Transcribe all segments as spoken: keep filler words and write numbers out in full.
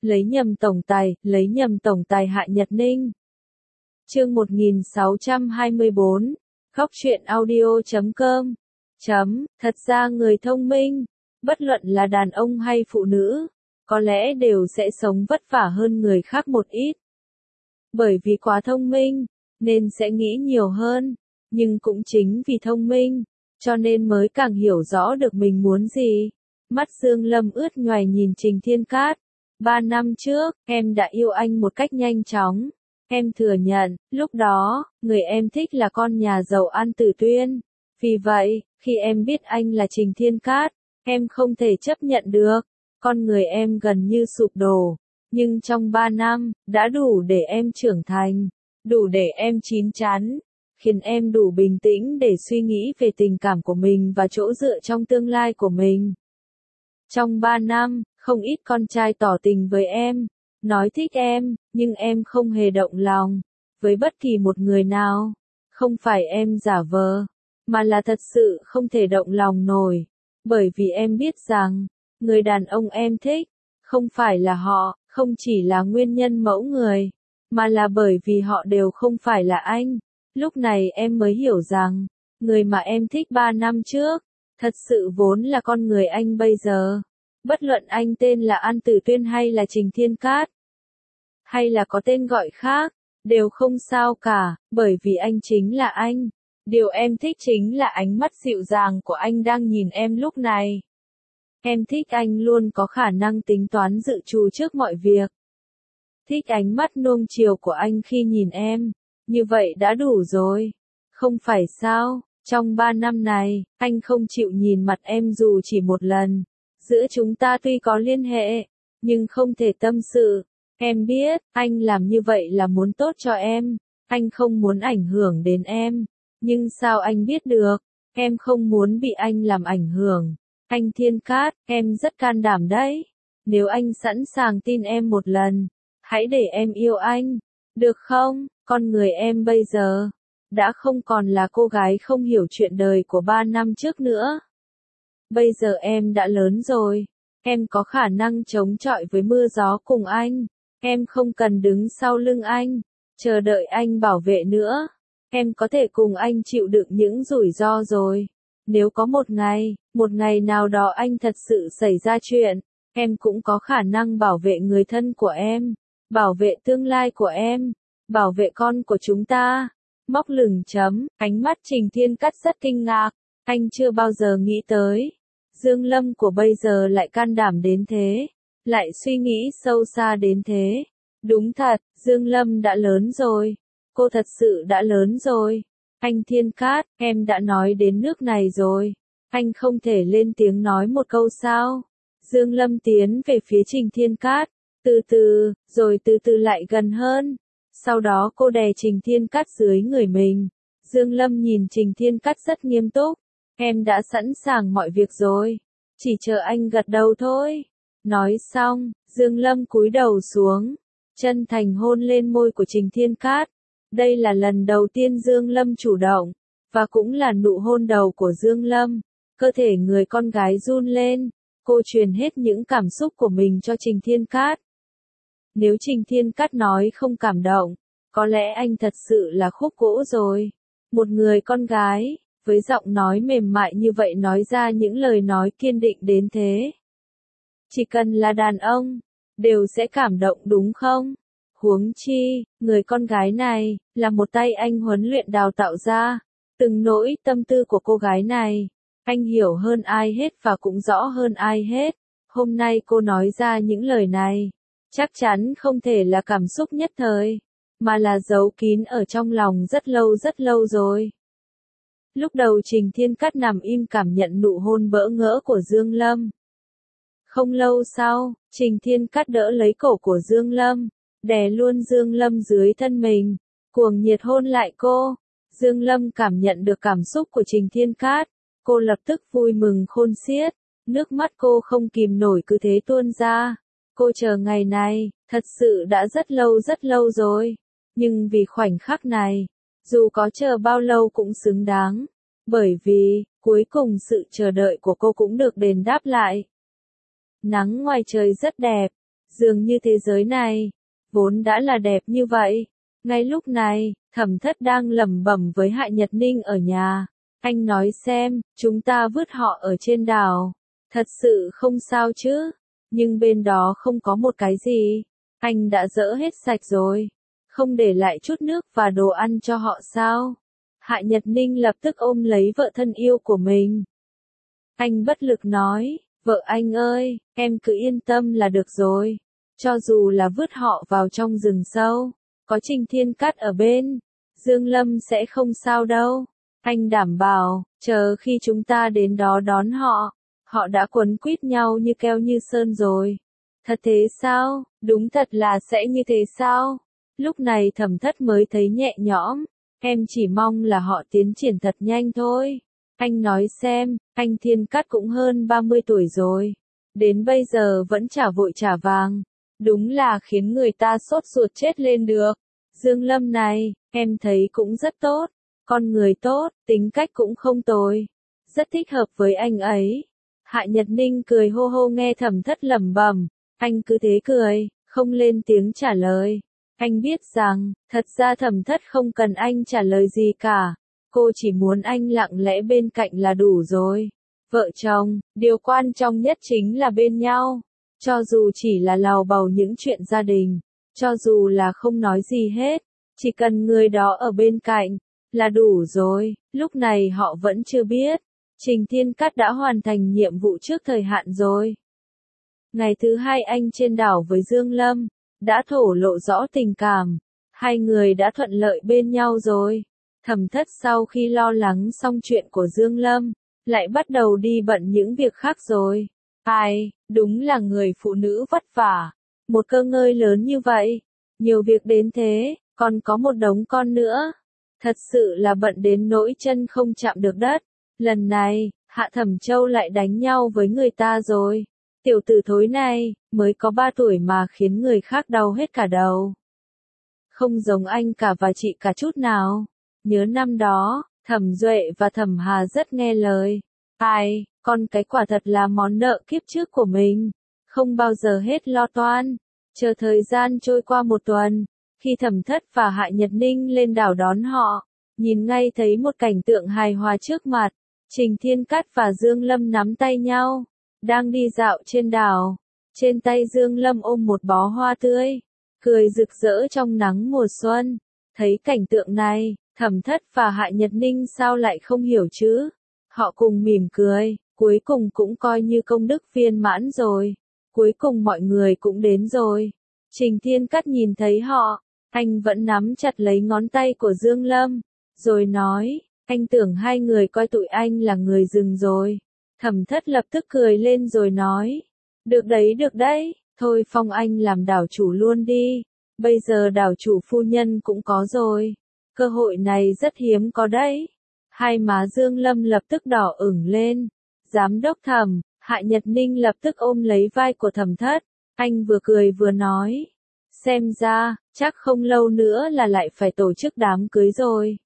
lấy nhầm tổng tài, lấy nhầm tổng tài Hạ Nhật Ninh. Chương một nghìn sáu trăm hai mươi bốn, khóc chuyện audio chấm com. Chấm, thật ra người thông minh, bất luận là đàn ông hay phụ nữ, có lẽ đều sẽ sống vất vả hơn người khác một ít. Bởi vì quá thông minh, nên sẽ nghĩ nhiều hơn, nhưng cũng chính vì thông minh, cho nên mới càng hiểu rõ được mình muốn gì. Mắt Dương Lâm ướt nhoài nhìn Trình Thiên Cát. Ba năm trước, em đã yêu anh một cách nhanh chóng. Em thừa nhận, lúc đó, người em thích là con nhà giàu An Tử Tuyên. Vì vậy, khi em biết anh là Trình Thiên Cát, em không thể chấp nhận được. Con người em gần như sụp đổ. Nhưng trong ba năm, đã đủ để em trưởng thành, đủ để em chín chắn, khiến em đủ bình tĩnh để suy nghĩ về tình cảm của mình và chỗ dựa trong tương lai của mình. Trong ba năm, không ít con trai tỏ tình với em, nói thích em, nhưng em không hề động lòng với bất kỳ một người nào. Không phải em giả vờ, mà là thật sự không thể động lòng nổi, bởi vì em biết rằng, người đàn ông em thích, không phải là họ, không chỉ là nguyên nhân mẫu người, mà là bởi vì họ đều không phải là anh. Lúc này em mới hiểu rằng, người mà em thích ba năm trước, thật sự vốn là con người anh bây giờ. Bất luận anh tên là An Tử Tuyên hay là Trình Thiên Cát, hay là có tên gọi khác, đều không sao cả, bởi vì anh chính là anh. Điều em thích chính là ánh mắt dịu dàng của anh đang nhìn em lúc này. Em thích anh luôn có khả năng tính toán dự trù trước mọi việc. Thích ánh mắt nuông chiều của anh khi nhìn em. Như vậy đã đủ rồi. Không phải sao, trong ba năm này, anh không chịu nhìn mặt em dù chỉ một lần. Giữa chúng ta tuy có liên hệ, nhưng không thể tâm sự. Em biết, anh làm như vậy là muốn tốt cho em. Anh không muốn ảnh hưởng đến em. Nhưng sao anh biết được? Em không muốn bị anh làm ảnh hưởng. Anh Thiên Cát, em rất can đảm đấy. Nếu anh sẵn sàng tin em một lần, hãy để em yêu anh. Được không? Con người em bây giờ, đã không còn là cô gái không hiểu chuyện đời của ba năm trước nữa. Bây giờ em đã lớn rồi. Em có khả năng chống chọi với mưa gió cùng anh. Em không cần đứng sau lưng anh, chờ đợi anh bảo vệ nữa. Em có thể cùng anh chịu đựng những rủi ro rồi. Nếu có một ngày, một ngày nào đó anh thật sự xảy ra chuyện, em cũng có khả năng bảo vệ người thân của em, bảo vệ tương lai của em, bảo vệ con của chúng ta. Móc lửng chấm, ánh mắt Trình Thiên Cát rất kinh ngạc, anh chưa bao giờ nghĩ tới. Dương Lâm của bây giờ lại can đảm đến thế, lại suy nghĩ sâu xa đến thế. Đúng thật, Dương Lâm đã lớn rồi, cô thật sự đã lớn rồi. Anh Thiên Cát, em đã nói đến nước này rồi. Anh không thể lên tiếng nói một câu sao? Dương Lâm tiến về phía Trình Thiên Cát, từ từ, rồi từ từ lại gần hơn. Sau đó cô đè Trình Thiên Cát dưới người mình. Dương Lâm nhìn Trình Thiên Cát rất nghiêm túc. Em đã sẵn sàng mọi việc rồi. Chỉ chờ anh gật đầu thôi. Nói xong, Dương Lâm cúi đầu xuống, chân thành hôn lên môi của Trình Thiên Cát. Đây là lần đầu tiên Dương Lâm chủ động, và cũng là nụ hôn đầu của Dương Lâm. Cơ thể người con gái run lên, cô truyền hết những cảm xúc của mình cho Trình Thiên Cát. Nếu Trình Thiên Cát nói không cảm động, có lẽ anh thật sự là khúc gỗ rồi. Một người con gái, với giọng nói mềm mại như vậy nói ra những lời nói kiên định đến thế. Chỉ cần là đàn ông, đều sẽ cảm động đúng không? Huống chi, người con gái này, là một tay anh huấn luyện đào tạo ra. Từng nỗi tâm tư của cô gái này, anh hiểu hơn ai hết và cũng rõ hơn ai hết. Hôm nay cô nói ra những lời này, chắc chắn không thể là cảm xúc nhất thời, mà là giấu kín ở trong lòng rất lâu rất lâu rồi. Lúc đầu Trình Thiên Cát nằm im cảm nhận nụ hôn bỡ ngỡ của Dương Lâm. Không lâu sau, Trình Thiên Cát đỡ lấy cổ của Dương Lâm, đè luôn Dương Lâm dưới thân mình, cuồng nhiệt hôn lại cô. Dương Lâm cảm nhận được cảm xúc của Trình Thiên Cát, cô lập tức vui mừng khôn xiết, nước mắt cô không kìm nổi cứ thế tuôn ra. Cô chờ ngày này, thật sự đã rất lâu rất lâu rồi, nhưng vì khoảnh khắc này, dù có chờ bao lâu cũng xứng đáng, bởi vì, cuối cùng sự chờ đợi của cô cũng được đền đáp lại. Nắng ngoài trời rất đẹp, Dường như thế giới này, vốn đã là đẹp như vậy. Ngay lúc này, Thẩm Thất đang lẩm bẩm với Hạ Nhật Ninh ở nhà. Anh nói xem, chúng ta vứt họ ở trên đảo. Thật sự không sao chứ? Nhưng bên đó không có một cái gì. Anh đã dỡ hết sạch rồi. Không để lại chút nước và đồ ăn cho họ sao? Hạ Nhật Ninh lập tức ôm lấy vợ thân yêu của mình. Anh bất lực nói, vợ anh ơi, em cứ yên tâm là được rồi. Cho dù là vứt họ vào trong rừng sâu, có Trình Thiên Cát ở bên, Dương Lâm sẽ không sao đâu. Anh đảm bảo, chờ khi chúng ta đến đó đón họ, họ đã quấn quýt nhau như keo như sơn rồi. Thật thế sao? Đúng thật là sẽ như thế sao? Lúc này Thẩm Thất mới thấy nhẹ nhõm. Em chỉ mong là họ tiến triển thật nhanh thôi. Anh nói xem, anh Thiên Cát cũng hơn ba mươi tuổi rồi. Đến bây giờ vẫn trả vội trả vàng. Đúng là khiến người ta sốt ruột chết lên được. Dương Lâm này, em thấy cũng rất tốt. Con người tốt, tính cách cũng không tồi. Rất thích hợp với anh ấy. Hạ Nhật Ninh cười hô hô nghe Thẩm Thất lẩm bẩm. Anh cứ thế cười, không lên tiếng trả lời. Anh biết rằng, thật ra Thẩm Thất không cần anh trả lời gì cả. Cô chỉ muốn anh lặng lẽ bên cạnh là đủ rồi. Vợ chồng, điều quan trọng nhất chính là bên nhau. Cho dù chỉ là lầu bầu những chuyện gia đình, cho dù là không nói gì hết, chỉ cần người đó ở bên cạnh, là đủ rồi. Lúc này họ vẫn chưa biết, Trình Thiên Cát đã hoàn thành nhiệm vụ trước thời hạn rồi. Ngày thứ hai anh trên đảo với Dương Lâm, đã thổ lộ rõ tình cảm, hai người đã thuận lợi bên nhau rồi. Thẩm Thất sau khi lo lắng xong chuyện của Dương Lâm, lại bắt đầu đi bận những việc khác rồi. Ai, đúng là người phụ nữ vất vả, một cơ ngơi lớn như vậy, nhiều việc đến thế, còn có một đống con nữa. Thật sự là bận đến nỗi chân không chạm được đất. Lần này, Hạ Thẩm Châu lại đánh nhau với người ta rồi. Tiểu tử thối này, mới có ba tuổi mà khiến người khác đau hết cả đầu. Không giống anh cả và chị cả chút nào. Nhớ năm đó, Thẩm Duệ và Thẩm Hà rất nghe lời. Ai, con cái quả thật là món nợ kiếp trước của mình. Không bao giờ hết lo toan. Chờ thời gian trôi qua một tuần, khi Thẩm Thất và Hạ Nhật Ninh lên đảo đón họ, nhìn ngay thấy một cảnh tượng hài hòa trước mặt. Trình Thiên Cát và Dương Lâm nắm tay nhau, đang đi dạo trên đảo. Trên tay Dương Lâm ôm một bó hoa tươi, cười rực rỡ trong nắng mùa xuân. Thấy cảnh tượng này, Thẩm Thất và Hạ Nhật Ninh sao lại không hiểu chứ? Họ cùng mỉm cười, cuối cùng cũng coi như công đức viên mãn rồi. Cuối cùng mọi người cũng đến rồi. Trình Thiên Cát nhìn thấy họ, anh vẫn nắm chặt lấy ngón tay của Dương Lâm, rồi nói, anh tưởng hai người coi tụi anh là người rừng rồi. Thẩm Thất lập tức cười lên rồi nói, được đấy được đấy, thôi phong anh làm đảo chủ luôn đi. Bây giờ đảo chủ phu nhân cũng có rồi. Cơ hội này rất hiếm có đấy. Hai má Dương Lâm lập tức đỏ ửng lên. Giám đốc Thẩm, Hạ Nhật Ninh lập tức ôm lấy vai của Thẩm Thất. Anh vừa cười vừa nói. Xem ra, chắc không lâu nữa là lại phải tổ chức đám cưới rồi.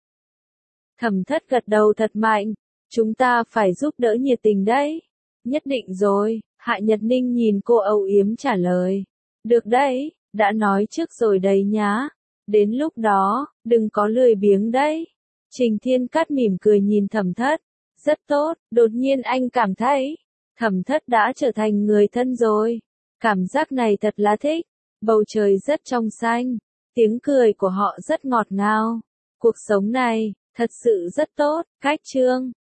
Thẩm Thất gật đầu thật mạnh. Chúng ta phải giúp đỡ nhiệt tình đấy. Nhất định rồi, Hạ Nhật Ninh nhìn cô âu yếm trả lời. Được đấy, đã nói trước rồi đấy nhá. Đến lúc đó, đừng có lười biếng đấy. Trình Thiên Cát mỉm cười nhìn Thẩm Thất. Rất tốt, đột nhiên anh cảm thấy, Thẩm Thất đã trở thành người thân rồi. Cảm giác này thật là thích. Bầu trời rất trong xanh. Tiếng cười của họ rất ngọt ngào. Cuộc sống này, thật sự rất tốt. Cách chương